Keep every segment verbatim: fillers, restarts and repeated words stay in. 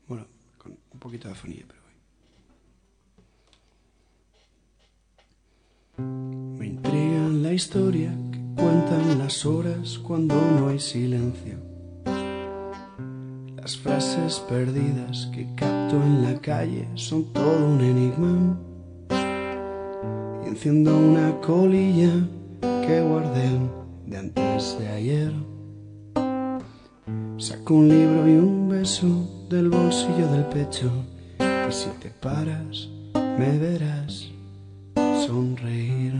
Bueno, con un poquito de afonía, pero voy. Me intriga la historia que cuentan las horas cuando no hay silencio. Las frases perdidas que capto en la calle son todo un enigma. Y enciendo una colilla que guardé de antes de ayer. Saco un libro y un beso del bolsillo del pecho. Y si te paras, me verás sonreír.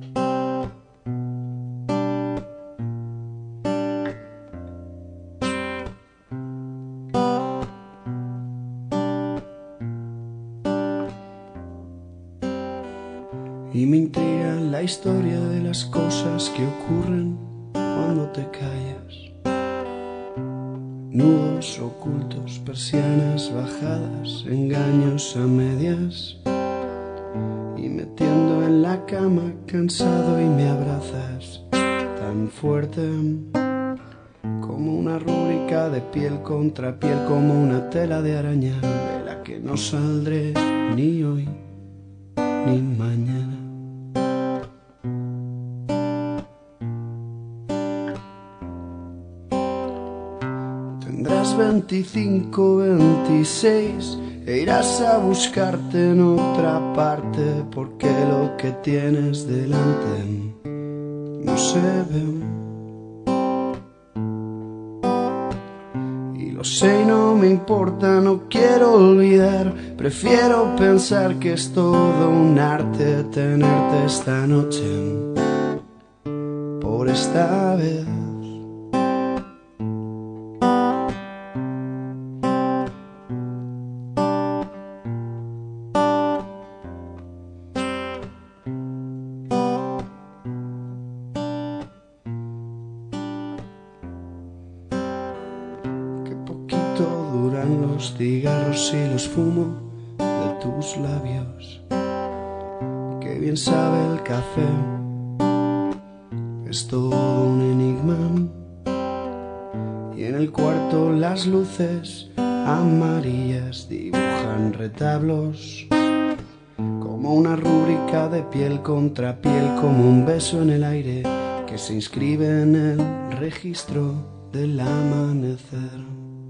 Y me intriga la historia de las cosas que ocurren cuando te callas. Nudos ocultos, persianas bajadas, engaños a medias. Y metiendo en la cama cansado y me abrazas tan fuerte como una rúbrica de piel contra piel, como una tela de araña de la que no saldré ni hoy ni mañana. Tendrás veinticinco, veintiséis e irás a buscarte en otra parte, porque lo que tienes delante no se ve. Y lo sé y no me importa, no quiero olvidar. Prefiero pensar que es todo un arte tenerte esta noche, por esta vez. Duran los cigarros y los fumo de tus labios. Qué bien sabe el café, es todo un enigma. Y en el cuarto las luces amarillas dibujan retablos, como una rúbrica de piel contra piel, como un beso en el aire que se inscribe en el registro del amanecer.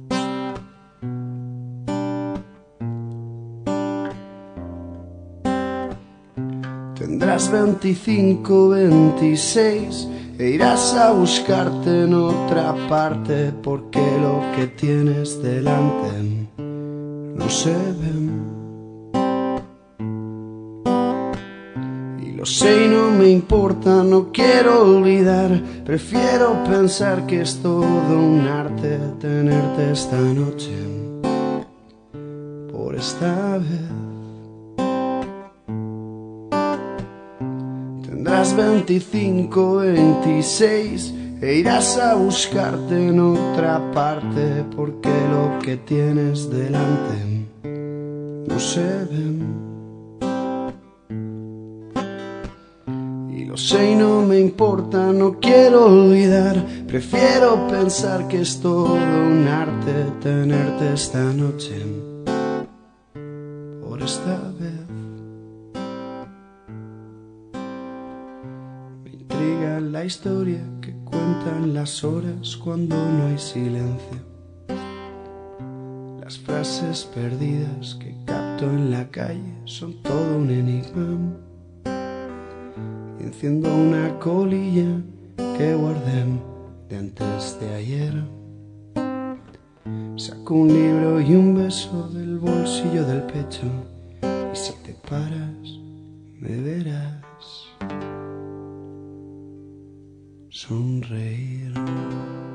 Tendrás veinticinco, veintiséis e irás a buscarte en otra parte, porque lo que tienes delante no se ve. Y lo sé y no me importa, no quiero olvidar. Prefiero pensar que es todo un arte tenerte esta noche, por esta vez. Tendrás veinticinco, veintiséis e irás a buscarte en otra parte, porque lo que tienes delante no se ve. Y lo sé y no me importa, no quiero olvidar. Prefiero pensar que es todo un arte tenerte esta noche, por esta vez. La historia que cuentan las horas cuando no hay silencio. Las frases perdidas que capto en la calle son todo un enigma. Y enciendo una colilla que guardé de antes de ayer. Saco un libro y un beso del bolsillo del pecho. Y si te paras, me verás sonreír.